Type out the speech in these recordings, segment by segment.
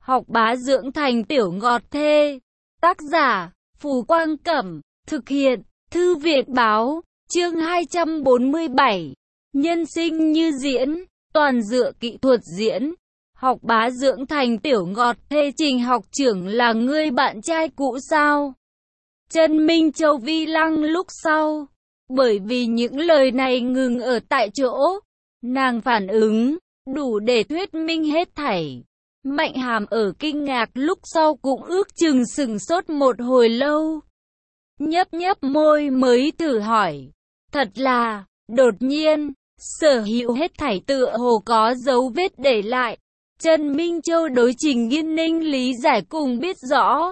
Học bá dưỡng thành tiểu ngọt thê. Tác giả, Phù Quang Cẩm. Thực hiện, Thư viện Báo. Chương 247. Nhân sinh như diễn, toàn dựa kỹ thuật diễn. Học bá dưỡng thành tiểu ngọt thê. Trình học trưởng là ngươi bạn trai cũ sao? Trần Minh Châu vi lăng lúc sau. Bởi vì những lời này ngừng ở tại chỗ, nàng phản ứng đủ để thuyết minh hết thảy. Mạnh Hàm ở kinh ngạc lúc sau cũng ước chừng sửng sốt một hồi lâu. Nhấp nhấp môi mới thử hỏi. Thật là, đột nhiên, sở hữu hết thảy tựa hồ có dấu vết để lại. Trần Minh Châu đối Trình Nghiên Ninh lý giải cùng biết rõ.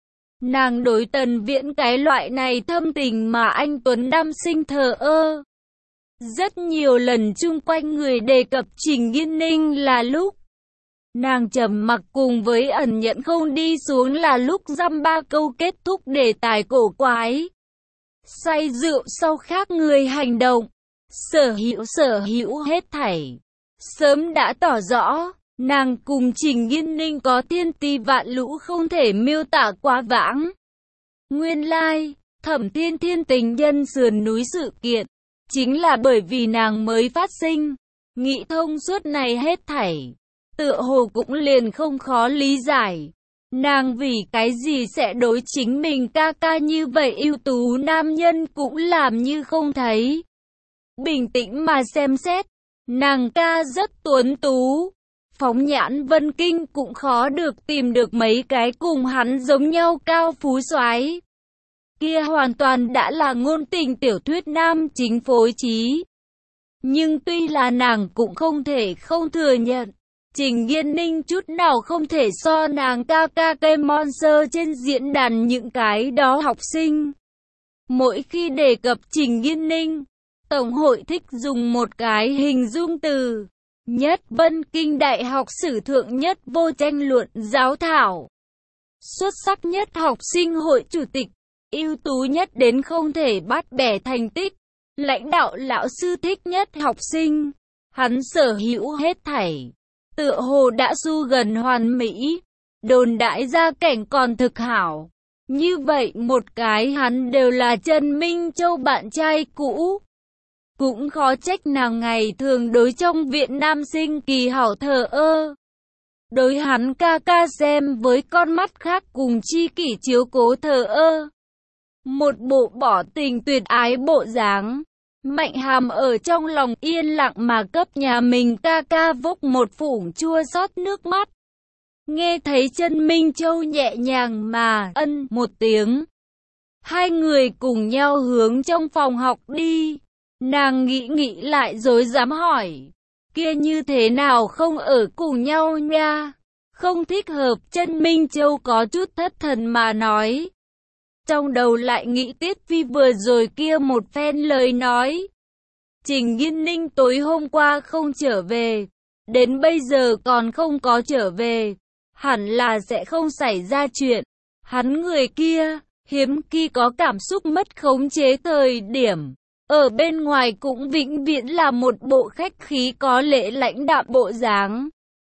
Nàng đối Tần Viễn cái loại này thâm tình mà anh Tuấn Nam sinh thờ ơ. Rất nhiều lần chung quanh người đề cập Trình Nghiên Ninh là lúc nàng trầm mặc cùng với ẩn nhẫn không đi xuống là lúc dăm ba câu kết thúc đề tài cổ quái. Say rượu sau khác người hành động, sở hữu hết thảy. Sớm đã tỏ rõ, nàng cùng Trình Nghiên Ninh có thiên ti vạn lũ không thể miêu tả quá vãng. Nguyên lai, Thẩm Thiên Thiên tình nhân sườn núi sự kiện, chính là bởi vì nàng mới phát sinh, nghĩ thông suốt này hết thảy. Tựa hồ cũng liền không khó lý giải. Nàng vì cái gì sẽ đối chính mình ca ca như vậy ưu tú nam nhân cũng làm như không thấy. Bình tĩnh mà xem xét, nàng ca rất tuấn tú. Phóng nhãn Vân Kinh cũng khó được tìm được mấy cái cùng hắn giống nhau cao phú soái. Kia hoàn toàn đã là ngôn tình tiểu thuyết nam chính phối trí. Nhưng tuy là nàng cũng không thể không thừa nhận, Trình Nghiên Ninh chút nào không thể so nàng ca ca cây monster trên diễn đàn những cái đó học sinh. Mỗi khi đề cập Trình Nghiên Ninh, Tổng hội thích dùng một cái hình dung từ. Nhất Vân Kinh Đại học sử thượng nhất vô tranh luận giáo thảo. Xuất sắc nhất học sinh hội chủ tịch, ưu tú nhất đến không thể bắt bẻ thành tích, lãnh đạo lão sư thích nhất học sinh. Hắn sở hữu hết thảy, tựa hồ đã xu gần hoàn mỹ, đồn đại ra cảnh còn thực hảo. Như vậy một cái hắn đều là Trần Minh Châu bạn trai cũ. Cũng khó trách nàng ngày thường đối trong viện nam sinh kỳ hảo thờ ơ. Đối hắn ca ca xem với con mắt khác cùng chi kỷ chiếu cố thờ ơ. Một bộ bỏ tình tuyệt ái bộ dáng. Mạnh Hàm ở trong lòng yên lặng mà cấp nhà mình ca ca vốc một phủng chua xót nước mắt. Nghe thấy Trần Minh Châu nhẹ nhàng mà ân một tiếng. Hai người cùng nhau hướng trong phòng học đi. Nàng nghĩ lại rồi dám hỏi. Kia như thế nào không ở cùng nhau nha? Không thích hợp. Trần Minh Châu có chút thất thần mà nói. Trong đầu lại nghĩ Tiết Vi vừa rồi kia một phen lời nói. Trình Nghiên Ninh tối hôm qua không trở về. Đến bây giờ còn không có trở về. Hẳn là sẽ không xảy ra chuyện. Hắn người kia, hiếm khi có cảm xúc mất khống chế thời điểm. Ở bên ngoài cũng vĩnh viễn là một bộ khách khí có lễ lãnh đạm bộ dáng.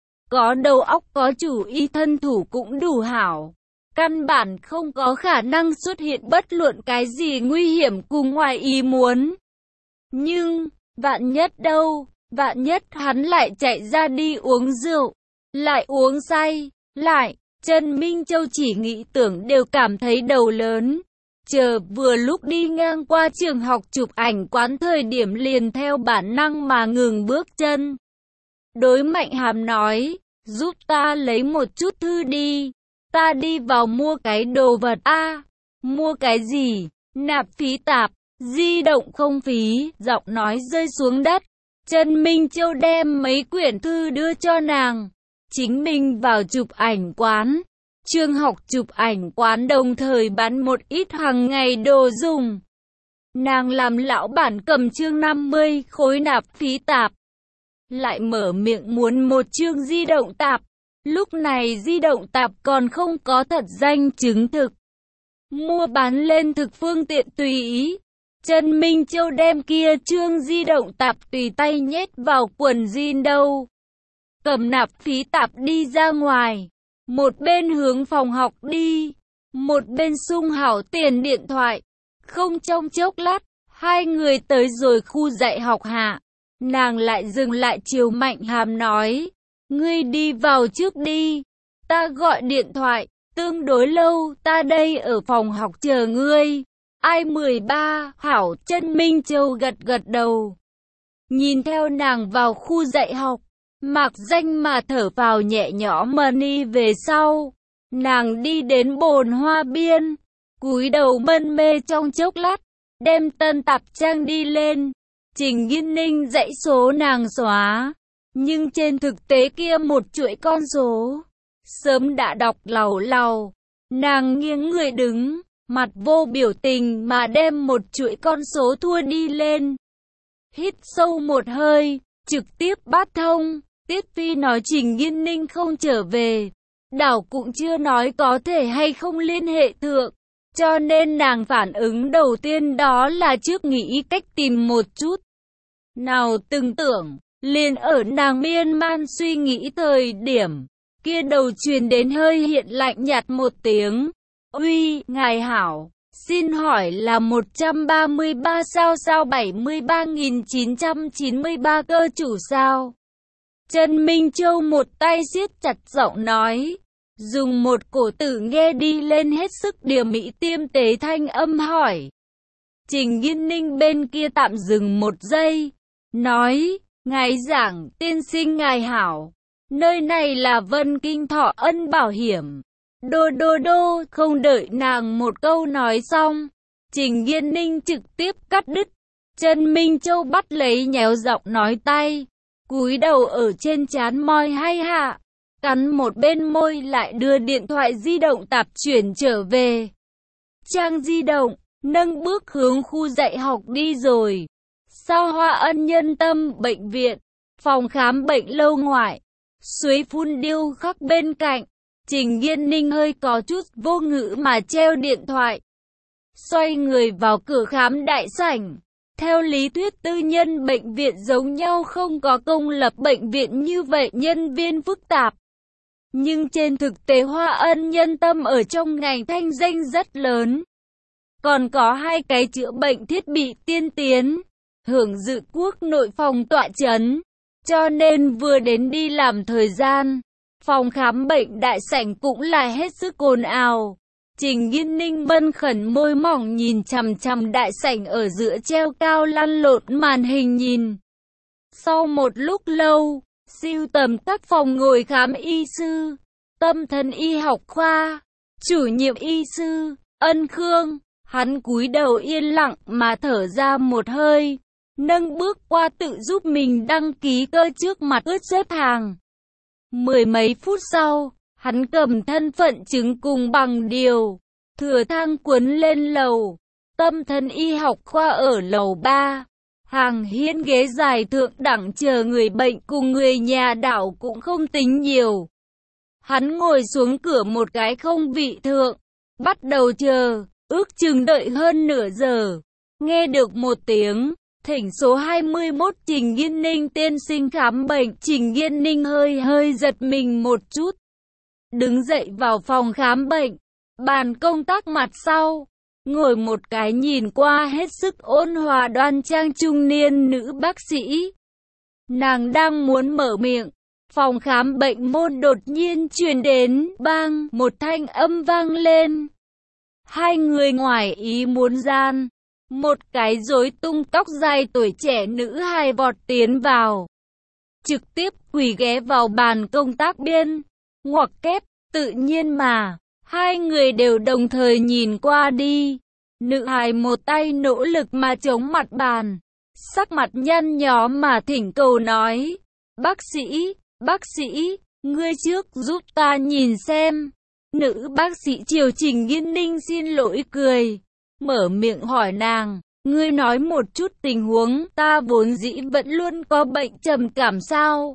Có đầu óc có chủ ý thân thủ cũng đủ hảo. Căn bản không có khả năng xuất hiện bất luận cái gì nguy hiểm cùng ngoài ý muốn. Nhưng, vạn nhất đâu, vạn nhất hắn lại chạy ra đi uống rượu, lại uống say, lại, Trần Minh Châu chỉ nghĩ tưởng đều cảm thấy đầu lớn. Chờ vừa lúc đi ngang qua trường học chụp ảnh quán thời điểm liền theo bản năng mà ngừng bước chân. Đối Mạnh Hàm nói, giúp ta lấy một chút thư đi, ta đi vào mua cái đồ vật a. Mua cái gì? Nạp phí tạp, di động không phí, giọng nói rơi xuống đất. Trần Minh Châu đem mấy quyển thư đưa cho nàng, chính mình vào chụp ảnh quán. Trường học chụp ảnh quán đồng thời bán một ít hàng ngày đồ dùng. Nàng làm lão bản cầm chương 50 khối nạp phí tạp. Lại mở miệng muốn một chương di động tạp. Lúc này di động tạp còn không có thật danh chứng thực. Mua bán lên thực phương tiện tùy ý. Trần Minh Châu đem kia chương di động tạp tùy tay nhét vào quần jean đâu. Cầm nạp phí tạp đi ra ngoài. một bên hướng phòng học đi, một bên sung hảo tiền điện thoại. Không trong chốc lát, hai người tới rồi khu dạy học hạ. Nàng lại dừng lại chiều Mạnh Hàm nói, ngươi đi vào trước đi, ta gọi điện thoại, tương đối lâu, ta đây ở phòng học chờ ngươi. Ai 13, hảo. Trân Minh Châu gật gật đầu. Nhìn theo nàng vào khu dạy học, mặc danh mà thở vào nhẹ nhõm đi về sau. Nàng đi đến bồn hoa biên, cúi đầu mân mê trong chốc lát, đem tân tạp trang đi lên. Trình Nghiên Ninh dãy số nàng xóa, nhưng trên thực tế kia một chuỗi con số sớm đã đọc làu làu. Nàng nghiêng người đứng, mặt vô biểu tình mà đem một chuỗi con số thua đi lên. Hít sâu một hơi, trực tiếp bắt thông. Tiết Phi nói Trình Nghiên Ninh không trở về, đảo cũng chưa nói có thể hay không liên hệ thượng, cho nên nàng phản ứng đầu tiên đó là trước nghĩ cách tìm một chút. Nào từng tưởng, liền ở nàng miên man suy nghĩ thời điểm, kia đầu truyền đến hơi hiện lạnh nhạt một tiếng. Uy, ngài hảo, xin hỏi là 133 sao 73.993 cơ chủ sao? Trân Minh Châu một tay siết chặt giọng nói, dùng một cổ tử nghe đi lên hết sức điềm mỹ tiêm tế thanh âm hỏi. Trình Nghiên Ninh bên kia tạm dừng một giây, nói, ngài giảng, tiên sinh ngài hảo, nơi này là Vân Kinh Thọ Ân Bảo Hiểm. Đô, không đợi nàng một câu nói xong, Trình Nghiên Ninh trực tiếp cắt đứt. Trân Minh Châu bắt lấy nhéo giọng nói tay, cúi đầu ở trên trán moi hay hạ, cắn một bên môi lại đưa điện thoại di động tạp chuyển trở về. Trang di động, nâng bước hướng khu dạy học đi rồi. Sao Hoa Ân Nhân Tâm bệnh viện, phòng khám bệnh lâu ngoại, suối phun điêu khắc bên cạnh. Trình Nghiên Ninh hơi có chút vô ngữ mà treo điện thoại. Xoay người vào cửa khám đại sảnh. Theo lý thuyết tư nhân bệnh viện giống nhau không có công lập bệnh viện như vậy nhân viên phức tạp. Nhưng trên thực tế Hoa Ân Nhân Tâm ở trong ngành thanh danh rất lớn. Còn có 2 cái chữa bệnh thiết bị tiên tiến, hưởng dự quốc nội phòng tọa chấn. Cho nên vừa đến đi làm thời gian, phòng khám bệnh đại sảnh cũng là hết sức ồn ào. Trình Nghiên Ninh bân khẩn môi mỏng nhìn chằm chằm đại sảnh ở giữa treo cao lăn lộn màn hình nhìn. Sau một lúc lâu, siêu tầm các phòng ngồi khám y sư, tâm thần y học khoa, chủ nhiệm y sư, Ân Khương, hắn cúi đầu yên lặng mà thở ra một hơi, nâng bước qua tự giúp mình đăng ký cơ trước mặt ướt xếp hàng. 10 mấy phút sau, hắn cầm thân phận chứng cùng bằng điều, thừa thang cuốn lên lầu. Tâm thần y học khoa ở lầu 3, hàng hiên ghế dài thượng đẳng chờ người bệnh cùng người nhà đảo cũng không tính nhiều. Hắn ngồi xuống cửa một cái không vị thượng, bắt đầu chờ, ước chừng đợi hơn nửa giờ. Nghe được một tiếng, thỉnh số 21 Trình Nghiên Ninh tiên sinh khám bệnh. Trình Nghiên Ninh hơi giật mình một chút, đứng dậy vào phòng khám bệnh, bàn công tác mặt sau, ngồi một cái nhìn qua hết sức ôn hòa đoan trang trung niên nữ bác sĩ. Nàng đang muốn mở miệng, phòng khám bệnh môn đột nhiên truyền đến bang một thanh âm vang lên. Hai người ngoài ý muốn gian, một cái rối tung tóc dài tuổi trẻ nữ hài vọt tiến vào, trực tiếp quỳ ghé vào bàn công tác biên, ngoặc kép. Tự nhiên mà, hai người đều đồng thời nhìn qua đi. Nữ hài một tay nỗ lực mà chống mặt bàn, sắc mặt nhăn nhó mà thỉnh cầu nói, bác sĩ, ngươi trước giúp ta nhìn xem. Nữ bác sĩ triều Trình Nghiên Ninh xin lỗi cười, mở miệng hỏi nàng, ngươi nói một chút tình huống, ta vốn dĩ vẫn luôn có bệnh trầm cảm sao?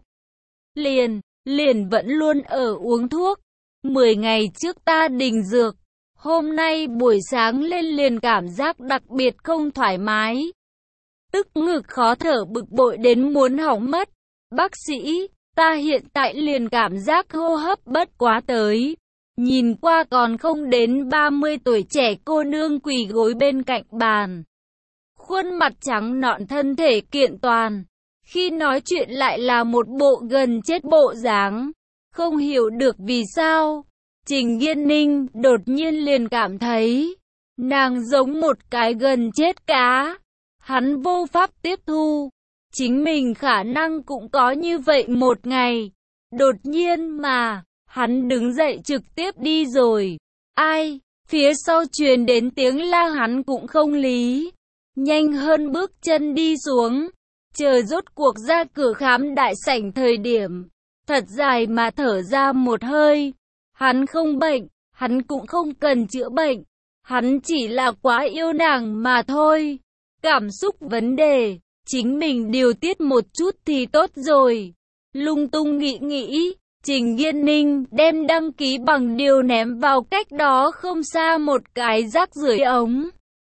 Liền vẫn luôn ở uống thuốc. 10 ngày trước ta đình dược, hôm nay buổi sáng lên liền cảm giác đặc biệt không thoải mái. Tức ngực khó thở bực bội đến muốn hỏng mất. Bác sĩ, Ta hiện tại liền cảm giác hô hấp bất quá tới. Nhìn qua còn không đến 30 tuổi trẻ cô nương quỳ gối bên cạnh bàn. Khuôn mặt trắng nõn thân thể kiện toàn. Khi nói chuyện lại là một bộ gần chết bộ dáng. Không hiểu được vì sao. Trình Nghiên Ninh đột nhiên liền cảm thấy. Nàng giống một cái gần chết cá. Hắn vô pháp tiếp thu. Chính mình khả năng cũng có như vậy một ngày. Đột nhiên mà, hắn đứng dậy trực tiếp đi rồi. Ai? Phía sau truyền đến tiếng la hắn cũng không lý. Nhanh hơn bước chân đi xuống. Chờ rốt cuộc ra cửa khám đại sảnh thời điểm. Thật dài mà thở ra một hơi. Hắn không bệnh, hắn cũng không cần chữa bệnh. Hắn chỉ là quá yêu nàng mà thôi. Cảm xúc vấn đề, chính mình điều tiết một chút thì tốt rồi. Lung tung nghĩ, Trình Nghiên Ninh đem đăng ký bằng điều ném vào cách đó không xa một cái rác rưởi ống.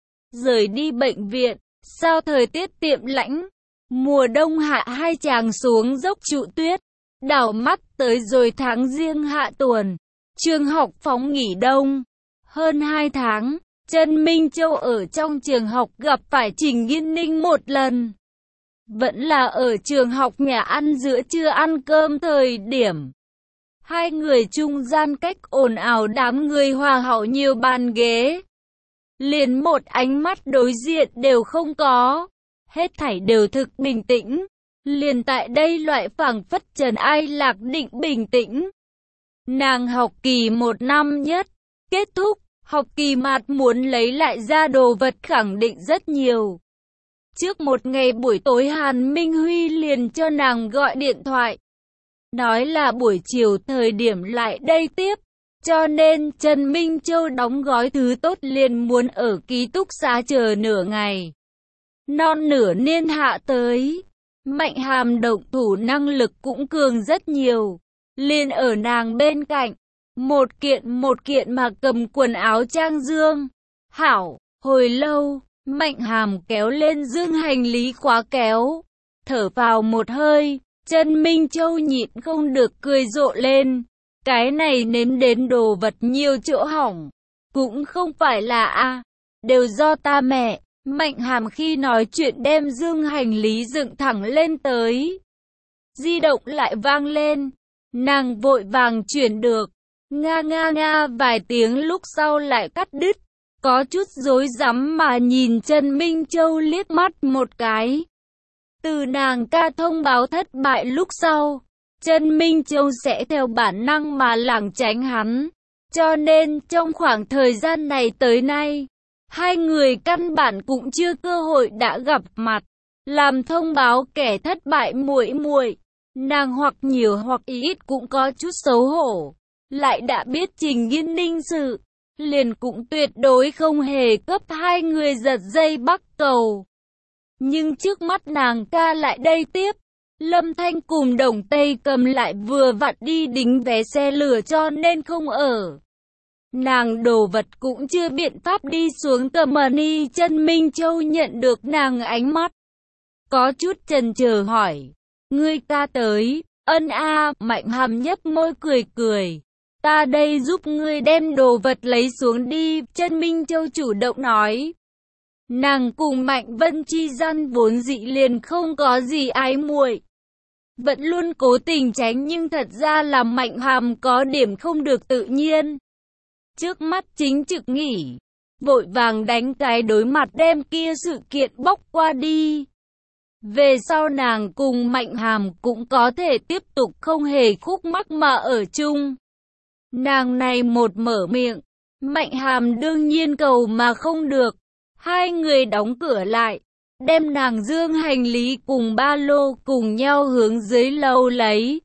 Rời đi bệnh viện, sao thời tiết tiệm lãnh. Mùa đông hạ hai chàng xuống dốc trụ tuyết. Đảo mắt tới rồi tháng Giêng hạ tuần. Trường học phóng nghỉ đông. Hơn 2 tháng. Trần Minh Châu ở trong trường học gặp phải Trình Nghiên Ninh một lần. Vẫn là ở trường học nhà ăn giữa trưa ăn cơm thời điểm. Hai người trung gian cách ồn ào đám người hòa hậu nhiều bàn ghế. Liền một ánh mắt đối diện đều không có. Hết thảy đều thực bình tĩnh. Liền tại đây loại phảng phất trần ai lạc định bình tĩnh. Nàng học kỳ 1 năm nhất. Kết thúc. Học kỳ mạt muốn lấy lại ra đồ vật khẳng định rất nhiều. Trước một ngày buổi tối Hàn Minh Huy liền cho nàng gọi điện thoại. Nói là buổi chiều thời điểm lại đây tiếp. Cho nên Trần Minh Châu đóng gói thứ tốt liền muốn ở ký túc xá chờ nửa ngày. Non nửa niên hạ tới. Mạnh Hàm động thủ năng lực cũng cường rất nhiều. Liền ở nàng bên cạnh. Một kiện mà cầm quần áo trang dương. Hảo, hồi lâu, Mạnh Hàm kéo lên dương hành lý khóa kéo. Thở vào một hơi, Trần Minh Châu nhịn không được cười rộ lên. Cái này nếm đến đồ vật nhiều chỗ hỏng. Cũng không phải là đều do ta mẹ. Mạnh Hàm khi nói chuyện đem dương hành lý dựng thẳng lên tới. Di động lại vang lên. Nàng vội vàng chuyển được. Nga vài tiếng lúc sau lại cắt đứt. Có chút rối rắm mà nhìn Trần Minh Châu liếc mắt một cái. Từ nàng ca thông báo thất bại lúc sau, Trần Minh Châu sẽ theo bản năng mà lảng tránh hắn. Cho nên trong khoảng thời gian này tới nay, hai người căn bản cũng chưa cơ hội đã gặp mặt. Làm thông báo kẻ thất bại muội, nàng hoặc nhiều hoặc ít cũng có chút xấu hổ. Lại đã biết Trình Nghiên Ninh sự, liền cũng tuyệt đối không hề cấp hai người giật dây bắt cầu. Nhưng trước mắt nàng ca lại đây tiếp, Lâm Thanh cùng Đồng Tây Cầm lại vừa vặn đi đính vé xe lửa cho nên không ở. Nàng đồ vật cũng chưa biện pháp đi xuống cầm money. Trần Minh Châu nhận được nàng ánh mắt. Có chút chần chờ hỏi, ngươi ca tới, Mạnh Hàm nhấp môi cười. Ta đây giúp ngươi đem đồ vật lấy xuống đi, Trần Minh Châu chủ động nói. Nàng cùng Mạnh Vân chi gian vốn dĩ liền không có gì ái muội. Vẫn luôn cố tình tránh nhưng thật ra là Mạnh Hàm có điểm không được tự nhiên. Trước mắt chính trực nghỉ, vội vàng đánh cái đối mặt đem kia sự kiện bóc qua đi. Về sau nàng cùng Mạnh Hàm cũng có thể tiếp tục không hề khúc mắc mà ở chung. Nàng này một mở miệng, Mạnh Hàm đương nhiên cầu mà không được. Hai người đóng cửa lại, đem nàng dương hành lý cùng ba lô cùng nhau hướng dưới lầu lấy.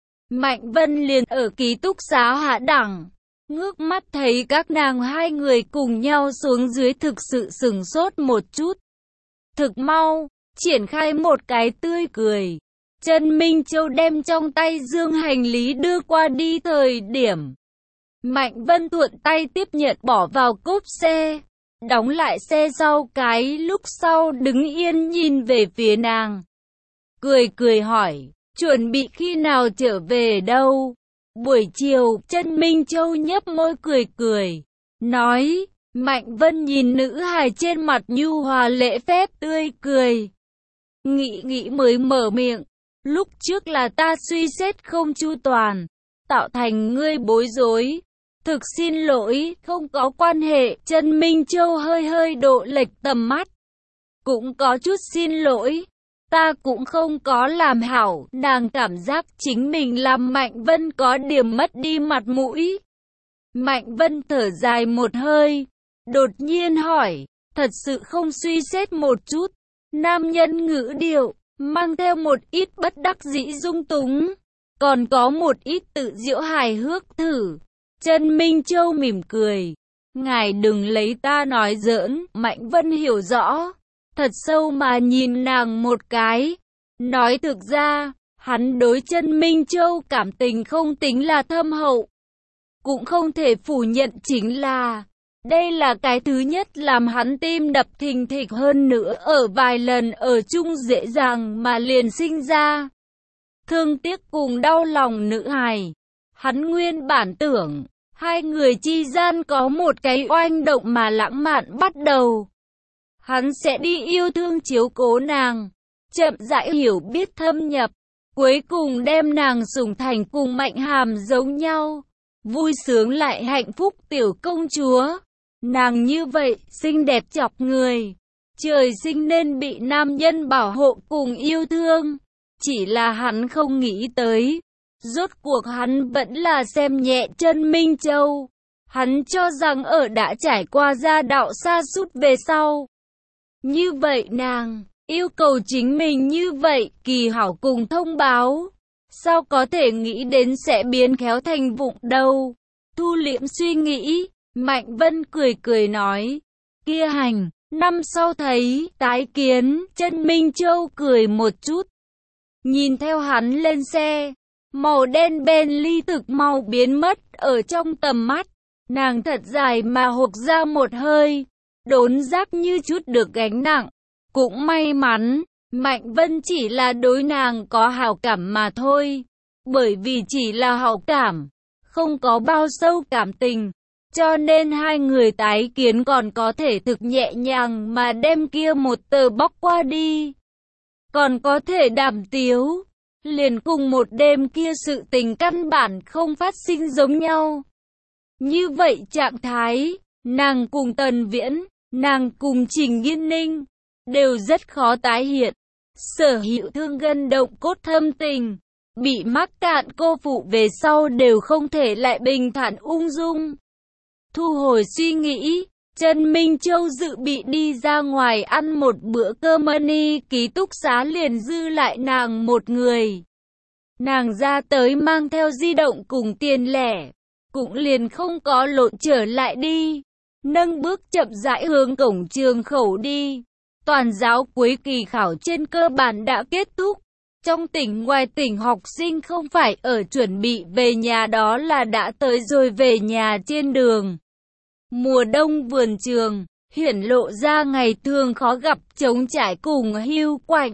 Mạnh Vân liền ở ký túc xá hạ đẳng, ngước mắt thấy các nàng hai người cùng nhau xuống dưới thực sự sửng sốt một chút. Thực mau, triển khai một cái tươi cười. Trần Minh Châu đem trong tay dương hành lý đưa qua đi thời điểm. Mạnh Vân thuận tay tiếp nhận bỏ vào cốp xe. Đóng lại xe sau cái lúc sau đứng yên nhìn về phía nàng. Cười hỏi, chuẩn bị khi nào trở về đâu? Buổi chiều, Trân Minh Châu nhếch môi cười cười, nói. Mạnh Vân nhìn nữ hài trên mặt nhu hòa lễ phép tươi cười. Nghĩ mới mở miệng. Lúc trước là ta suy xét không chu toàn, tạo thành ngươi bối rối. Thực xin lỗi, không có quan hệ. Trân Minh Châu hơi độ lệch tầm mắt. Cũng có chút xin lỗi. Ta cũng không có làm hảo. Nàng cảm giác chính mình làm Mạnh Vân có điểm mất đi mặt mũi. Mạnh Vân thở dài một hơi. Đột nhiên hỏi, thật sự không suy xét một chút. Nam nhân ngữ điệu, mang theo một ít bất đắc dĩ dung túng. Còn có một ít tự giễu hài hước thử. Trân Minh Châu mỉm cười. Ngài đừng lấy ta nói giỡn. Mạnh Vân hiểu rõ. Thật sâu mà nhìn nàng một cái. Nói thực ra, hắn đối Trân Minh Châu cảm tình không tính là thâm hậu. Cũng không thể phủ nhận chính là đây là cái thứ nhất làm hắn tim đập thình thịch, hơn nữa ở vài lần ở chung dễ dàng mà liền sinh ra thương tiếc cùng đau lòng nữ hài. Hắn nguyên bản tưởng hai người chi gian có một cái oanh động mà lãng mạn bắt đầu. Hắn sẽ đi yêu thương chiếu cố nàng, chậm rãi hiểu biết thâm nhập, cuối cùng đem nàng sủng thành cùng Mạnh Hàm giống nhau, vui sướng lại hạnh phúc tiểu công chúa. Nàng như vậy, xinh đẹp chọc người, trời sinh nên bị nam nhân bảo hộ cùng yêu thương. Chỉ là hắn không nghĩ tới, rốt cuộc hắn vẫn là xem nhẹ Trân Minh Châu. Hắn cho rằng ở đã trải qua gia đạo sa sút về sau. Như vậy nàng, yêu cầu chính mình như vậy, kỳ hảo cùng thông báo. Sao có thể nghĩ đến sẽ biến khéo thành vụng đâu. Thu liễm suy nghĩ, Mạnh Vân cười nói. Kia hành, năm sau thấy, tái kiến. Trân Minh Châu cười một chút. Nhìn theo hắn lên xe, màu đen Bentley thực mau biến mất ở trong tầm mắt. Nàng thật dài mà hộc ra một hơi, đốn giác như chút được gánh nặng. Cũng may mắn, Mạnh Vân chỉ là đối nàng có hảo cảm mà thôi. Bởi vì chỉ là hảo cảm, không có bao sâu cảm tình, cho nên hai người tái kiến còn có thể thực nhẹ nhàng mà đem kia một tờ bóc qua đi. Còn có thể đàm tiếu, liền cùng một đêm kia sự tình căn bản không phát sinh giống nhau. Như vậy trạng thái, nàng cùng Tần Viễn, nàng cùng Trình Nghiên Ninh, đều rất khó tái hiện. Sở hữu thương gân động cốt thâm tình, bị mắc cạn cô phụ về sau đều không thể lại bình thản ung dung. Thu hồi suy nghĩ, Trân Minh Châu dự bị đi ra ngoài ăn một bữa cơm mani, ký túc xá liền dư lại nàng một người. Nàng ra tới mang theo di động cùng tiền lẻ, cũng liền không có lộn trở lại đi, nâng bước chậm rãi hướng cổng trường khẩu đi. Toàn giáo cuối kỳ khảo trên cơ bản đã kết thúc. Trong tỉnh ngoài tỉnh học sinh không phải ở chuẩn bị về nhà đó là đã tới rồi về nhà trên đường. Mùa đông vườn trường, hiển lộ ra ngày thường khó gặp trống trải cùng hiu quạnh.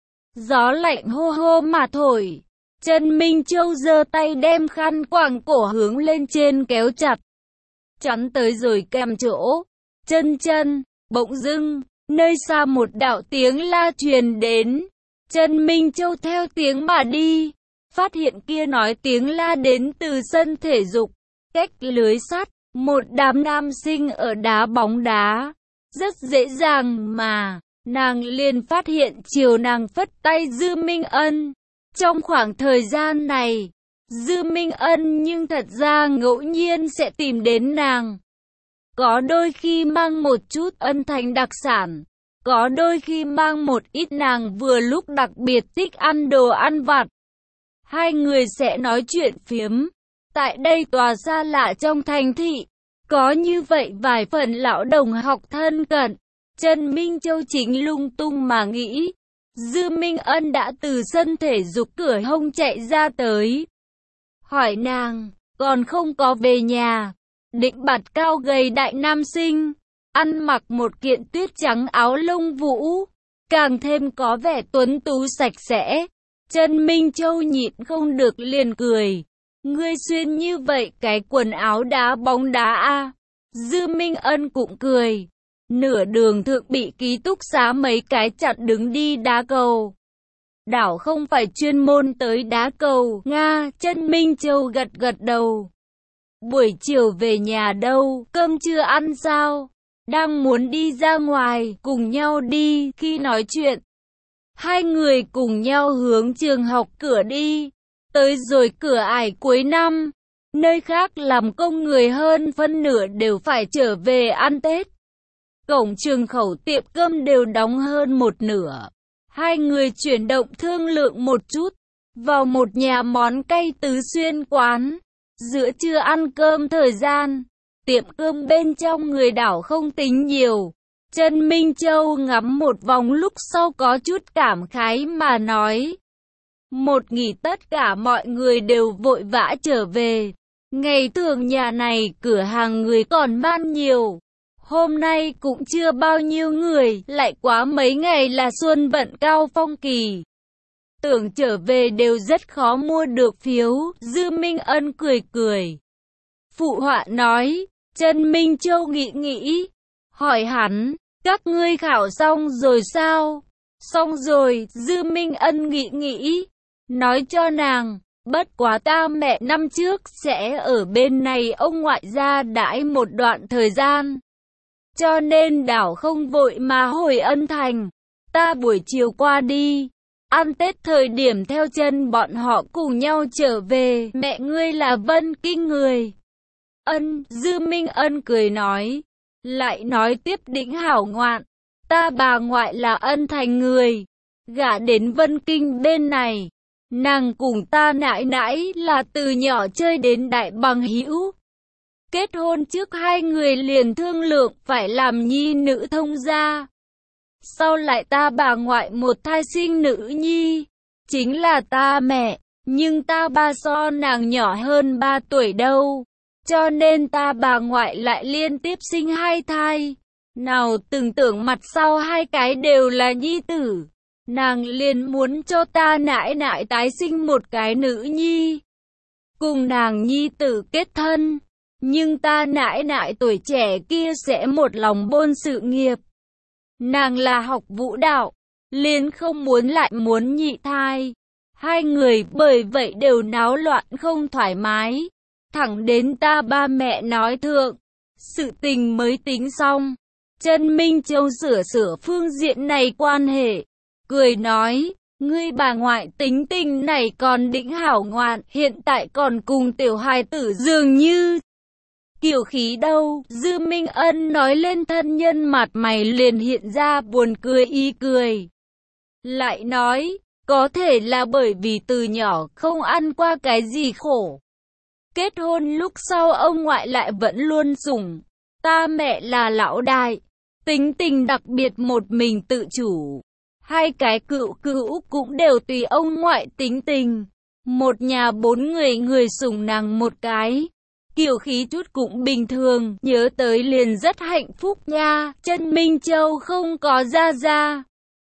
Gió lạnh hô hô mà thổi. Trân Minh Châu giơ tay đem khăn quàng cổ hướng lên trên kéo chặt. Chắn tới rồi kèm chỗ. Chân, bỗng dưng, nơi xa một đạo tiếng la truyền đến. Trân Minh Châu theo tiếng mà đi. Phát hiện kia nói tiếng la đến từ sân thể dục. Cách lưới sắt, một đám nam sinh ở đá bóng đá. Rất dễ dàng mà, nàng liền phát hiện chiều nàng phất tay Dư Minh Ân. Trong khoảng thời gian này, Dư Minh Ân nhưng thật ra ngẫu nhiên sẽ tìm đến nàng. Có đôi khi mang một chút Ân Thành đặc sản, có đôi khi mang một ít nàng vừa lúc đặc biệt thích ăn đồ ăn vặt. Hai người sẽ nói chuyện phiếm. Tại đây tòa xa lạ trong thành thị, có như vậy vài phần lão đồng học thân cận. Trân Minh Châu chính lung tung mà nghĩ. Dư Minh Ân đã từ sân thể dục cửa hông chạy ra tới. Hỏi nàng, còn không có về nhà. Định bạt cao gầy đại nam sinh, ăn mặc một kiện tuyết trắng áo lông vũ, càng thêm có vẻ tuấn tú sạch sẽ. Trần Minh Châu nhịn không được liền cười. Ngươi xuyên như vậy cái quần áo đá bóng đá à? Dư Minh Ân cũng cười. Nửa đường thượng bị ký túc xá mấy cái chặn đứng đi đá cầu. Đảo không phải chuyên môn tới đá cầu, Nga, Trần Minh Châu gật gật đầu. Buổi chiều về nhà đâu, cơm chưa ăn sao? Đang muốn đi ra ngoài, cùng nhau đi, khi nói chuyện. Hai người cùng nhau hướng trường học cửa đi. Tới rồi cửa ải cuối năm, nơi khác làm công người hơn phân nửa đều phải trở về ăn Tết. Cổng trường khẩu tiệm cơm đều đóng hơn một nửa. Hai người chuyển động thương lượng một chút, vào một nhà món cay Tứ Xuyên quán. Giữa trưa ăn cơm thời gian, tiệm cơm bên trong người đảo không tính nhiều. Trần Minh Châu ngắm một vòng lúc sau có chút cảm khái mà nói. Một nghỉ tất cả mọi người đều vội vã trở về. Ngày thường nhà này cửa hàng người còn man nhiều. Hôm nay cũng chưa bao nhiêu người, lại quá mấy ngày là xuân vận cao phong kỳ. Tưởng trở về đều rất khó mua được phiếu, Dư Minh Ân cười cười. Phụ họa nói, Trần Minh Châu nghĩ, hỏi hắn, các ngươi khảo xong rồi sao? Xong rồi, Dư Minh Ân nghĩ, nói cho nàng, bất quá ta mẹ năm trước sẽ ở bên này ông ngoại gia đãi một đoạn thời gian. Cho nên đảo không vội mà hồi Ân Thành, ta buổi chiều qua đi. Ăn Tết thời điểm theo chân bọn họ cùng nhau trở về, mẹ ngươi là Vân Kinh người. Dư Minh Ân cười nói, lại nói tiếp đỉnh hảo ngoạn, ta bà ngoại là Ân Thành người, gả đến Vân Kinh bên này, nàng cùng ta nãi nãi là từ nhỏ chơi đến đại bằng hữu. Kết hôn trước hai người liền thương lượng phải làm nhi nữ thông gia. Sau lại ta bà ngoại một thai sinh nữ nhi, chính là ta mẹ, nhưng ta ba so nàng nhỏ hơn 3 tuổi đâu. Cho nên ta bà ngoại lại liên tiếp sinh 2 thai. Nào từng tưởng mặt sau 2 cái đều là nhi tử. Nàng liền muốn cho ta nãi nãi tái sinh một cái nữ nhi. Cùng nàng nhi tử kết thân. Nhưng ta nãi nãi tuổi trẻ kia sẽ một lòng bôn sự nghiệp. Nàng là học vũ đạo, liền không muốn lại muốn nhị thai. Hai người bởi vậy đều náo loạn không thoải mái. Thẳng đến ta ba mẹ nói thượng, sự tình mới tính xong. Trần Minh Châu sửa phương diện này quan hệ, cười nói, ngươi bà ngoại tính tình này còn đỉnh hảo ngoạn, hiện tại còn cùng tiểu hài tử dường như. Kiều khí đâu, Dư Minh Ân nói lên thân nhân mặt mày liền hiện ra buồn cười y cười. Lại nói, có thể là bởi vì từ nhỏ không ăn qua cái gì khổ. Kết hôn lúc sau ông ngoại lại vẫn luôn sủng. Ta mẹ là lão đại, tính tình đặc biệt một mình tự chủ. Hai cái cữu cũng đều tùy ông ngoại tính tình. Một nhà 4 người sủng nàng một cái. Kiểu khí chút cũng bình thường, nhớ tới liền rất hạnh phúc nha. Trần Minh Châu không có gia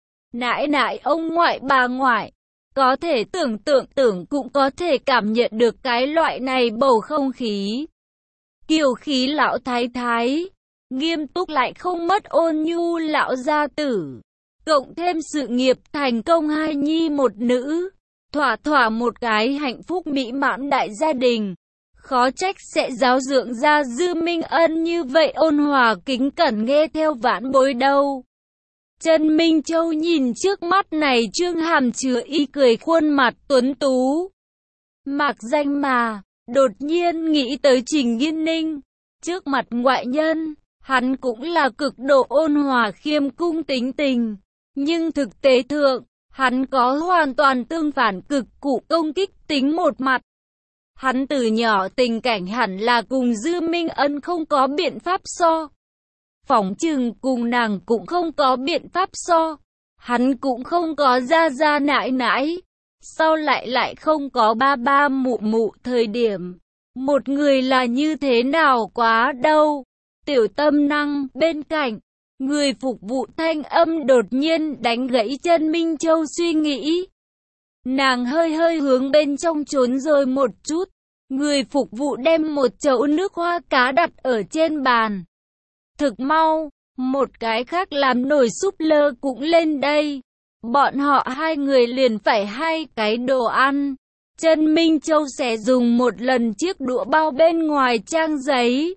nãi nãi ông ngoại bà ngoại. Có thể tưởng cũng có thể cảm nhận được cái loại này bầu không khí. Kiều khí lão thái, nghiêm túc lại không mất ôn nhu lão gia tử. Cộng thêm sự nghiệp thành công 2 nhi 1 nữ. Thỏa một cái hạnh phúc mỹ mãn đại gia đình. Khó trách sẽ giáo dưỡng ra Dư Minh Ân như vậy ôn hòa kính cẩn nghe theo vãn bối đâu. Trần Minh Châu nhìn trước mắt này trương hàm chứa y cười khuôn mặt tuấn tú. Mạc danh mà, đột nhiên nghĩ tới Trình Nghiên Ninh. Trước mặt ngoại nhân, hắn cũng là cực độ ôn hòa khiêm cung tính tình. Nhưng thực tế thượng, hắn có hoàn toàn tương phản cực cụ công kích tính một mặt. Hắn từ nhỏ tình cảnh hẳn là cùng Dư Minh Ân không có biện pháp so. Phỏng chừng cùng nàng cũng không có biện pháp so. Hắn cũng không có gia nãi. Sau lại không có ba mụ thời điểm. Một người là như thế nào quá đâu. Tiểu Tâm Năng bên cạnh. Người phục vụ thanh âm đột nhiên đánh gãy Trần Minh Châu suy nghĩ. Nàng hơi hơi hướng bên trong trốn rồi một chút. Người phục vụ đem một chậu nước hoa cá đặt ở trên bàn. Thực mau, một cái khác làm nồi súp lơ cũng lên đây. Bọn họ hai người liền phải hai cái đồ ăn. Trần Minh Châu sẽ dùng một lần chiếc đũa bao bên ngoài trang giấy.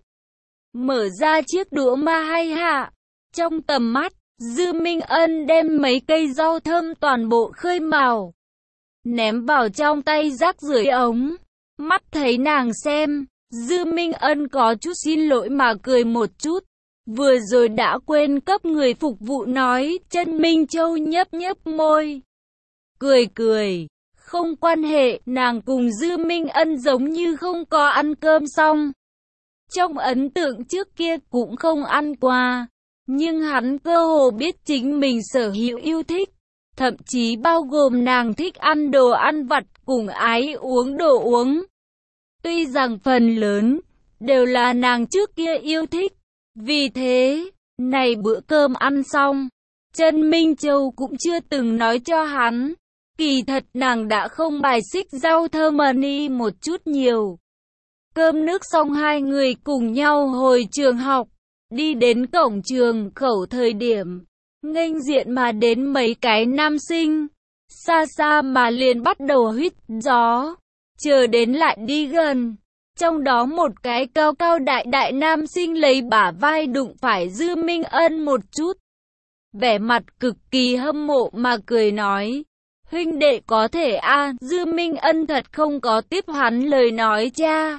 Mở ra chiếc đũa mà hay hạ. Trong tầm mắt, Dư Minh Ân đem mấy cây rau thơm toàn bộ khơi mào. Ném vào trong tay rác rưởi ống. Mắt thấy nàng xem, Dư Minh Ân có chút xin lỗi mà cười một chút. Vừa rồi đã quên cấp người phục vụ nói, Trần Minh Châu nhấp nhấp môi. Cười cười, không quan hệ, nàng cùng Dư Minh Ân giống như không có ăn cơm xong. Trong ấn tượng trước kia cũng không ăn qua, nhưng hắn cơ hồ biết chính mình sở hữu yêu thích. Thậm chí bao gồm nàng thích ăn đồ ăn vặt cùng ái uống đồ uống. Tuy rằng phần lớn đều là nàng trước kia yêu thích. Vì thế, này bữa cơm ăn xong, Trần Minh Châu cũng chưa từng nói cho hắn. Kỳ thật nàng đã không bài xích rau thơm mani một chút nhiều. Cơm nước xong hai người cùng nhau hồi trường học. Đi đến cổng trường khẩu thời điểm, nghênh diện mà đến mấy cái nam sinh. Xa xa mà liền bắt đầu huýt gió. Chờ đến lại đi gần. Trong đó một cái cao cao đại đại nam sinh lấy bả vai đụng phải Dư Minh Ân một chút. Vẻ mặt cực kỳ hâm mộ mà cười nói. Huynh đệ có thể a. Dư Minh Ân thật không có tiếp hắn lời nói cha.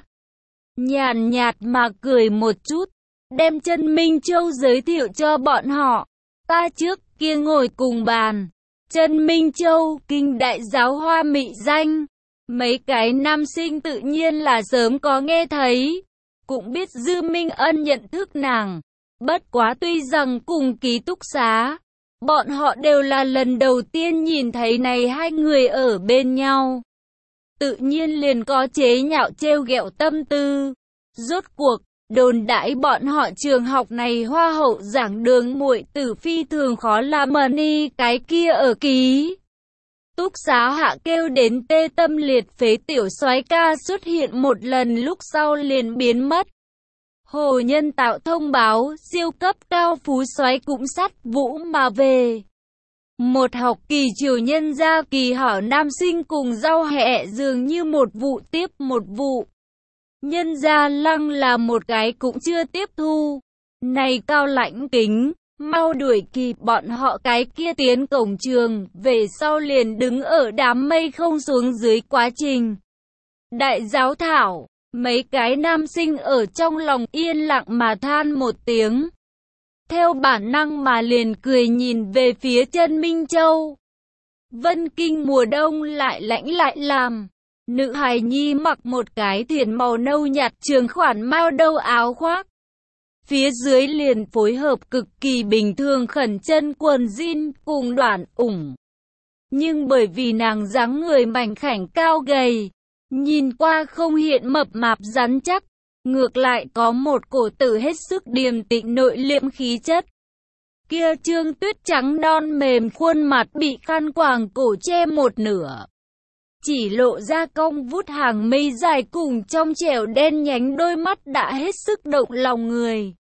Nhàn nhạt mà cười một chút. Đem Trần Minh Châu giới thiệu cho bọn họ. Ta trước kia ngồi cùng bàn. Trần Minh Châu, kinh đại giáo hoa mị danh. Mấy cái nam sinh tự nhiên là sớm có nghe thấy. Cũng biết Dư Minh Ân nhận thức nàng. Bất quá tuy rằng cùng ký túc xá, bọn họ đều là lần đầu tiên nhìn thấy này hai người ở bên nhau. Tự nhiên liền có chế nhạo trêu ghẹo tâm tư. Rốt cuộc, đồn đãi bọn họ trường học này hoa hậu giảng đường muội tử phi thường khó làm mani cái kia ở ký túc xá hạ kêu đến tê tâm liệt phế tiểu soái ca xuất hiện một lần lúc sau liền biến mất. Hồ Nhân tạo thông báo siêu cấp cao phú soái cũng sát vũ mà về. Một học kỳ chiều nhân gia kỳ hảo nam sinh cùng rau hẹ dường như một vụ tiếp một vụ. Nhân gia Lăng là một cái cũng chưa tiếp thu. Này Cao Lãnh Kính, mau đuổi kịp bọn họ cái kia tiến cổng trường, về sau liền đứng ở đám mây không xuống dưới quá trình. Đại giáo thảo, mấy cái nam sinh ở trong lòng yên lặng mà than một tiếng. Theo bản năng mà liền cười nhìn về phía Trần Minh Châu. Vân Kinh mùa đông lại lạnh lại làm. Nữ hài nhi mặc một cái thiển màu nâu nhạt trường khoản mao đâu áo khoác. Phía dưới liền phối hợp cực kỳ bình thường khẩn chân quần jean cùng đoạn ủng. Nhưng bởi vì nàng dáng người mảnh khảnh cao gầy, nhìn qua không hiện mập mạp rắn chắc, ngược lại có một cổ tử hết sức điềm tĩnh nội liễm khí chất. Kia trương tuyết trắng non mềm khuôn mặt bị khăn quàng cổ che một nửa. Chỉ lộ ra cong vút hàng mây dài cùng trong trẻo đen nhánh đôi mắt đã hết sức động lòng người.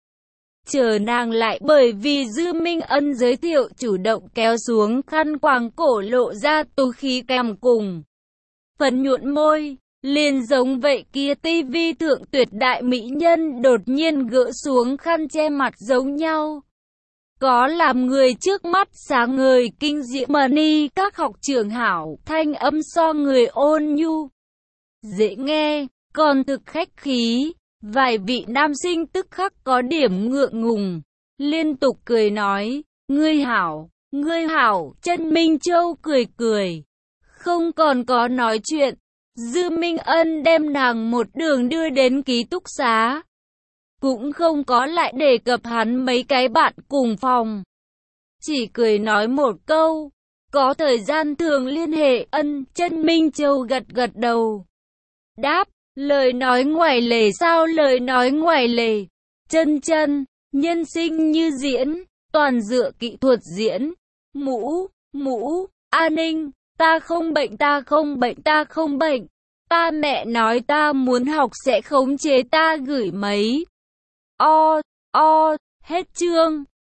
Chờ nàng lại bởi vì Dư Minh Ân giới thiệu chủ động kéo xuống khăn quàng cổ lộ ra tú khí cằm cùng. Phấn nhuận môi, liền giống vậy kia tivi thượng tuyệt đại mỹ nhân đột nhiên gỡ xuống khăn che mặt giống nhau. Có làm người trước mắt sáng ngời kinh diễm mani các học trưởng hảo, thanh âm so người ôn nhu. Dễ nghe, còn thực khách khí, vài vị nam sinh tức khắc có điểm ngượng ngùng, liên tục cười nói, ngươi hảo, Trần Minh Châu cười cười. Không còn có nói chuyện, Dư Minh Ân đem nàng một đường đưa đến ký túc xá. Cũng không có lại đề cập hắn mấy cái bạn cùng phòng. Chỉ cười nói một câu. Có thời gian thường liên hệ. Trần Minh Châu gật gật đầu. Đáp, lời nói ngoài lề sao lời nói ngoài lề. Chân, nhân sinh như diễn, toàn dựa kỹ thuật diễn. Mũ, an ninh, Ta không bệnh, ta không bệnh, ta không bệnh. Ta mẹ nói ta muốn học sẽ khống chế ta gửi mấy. Hết chương.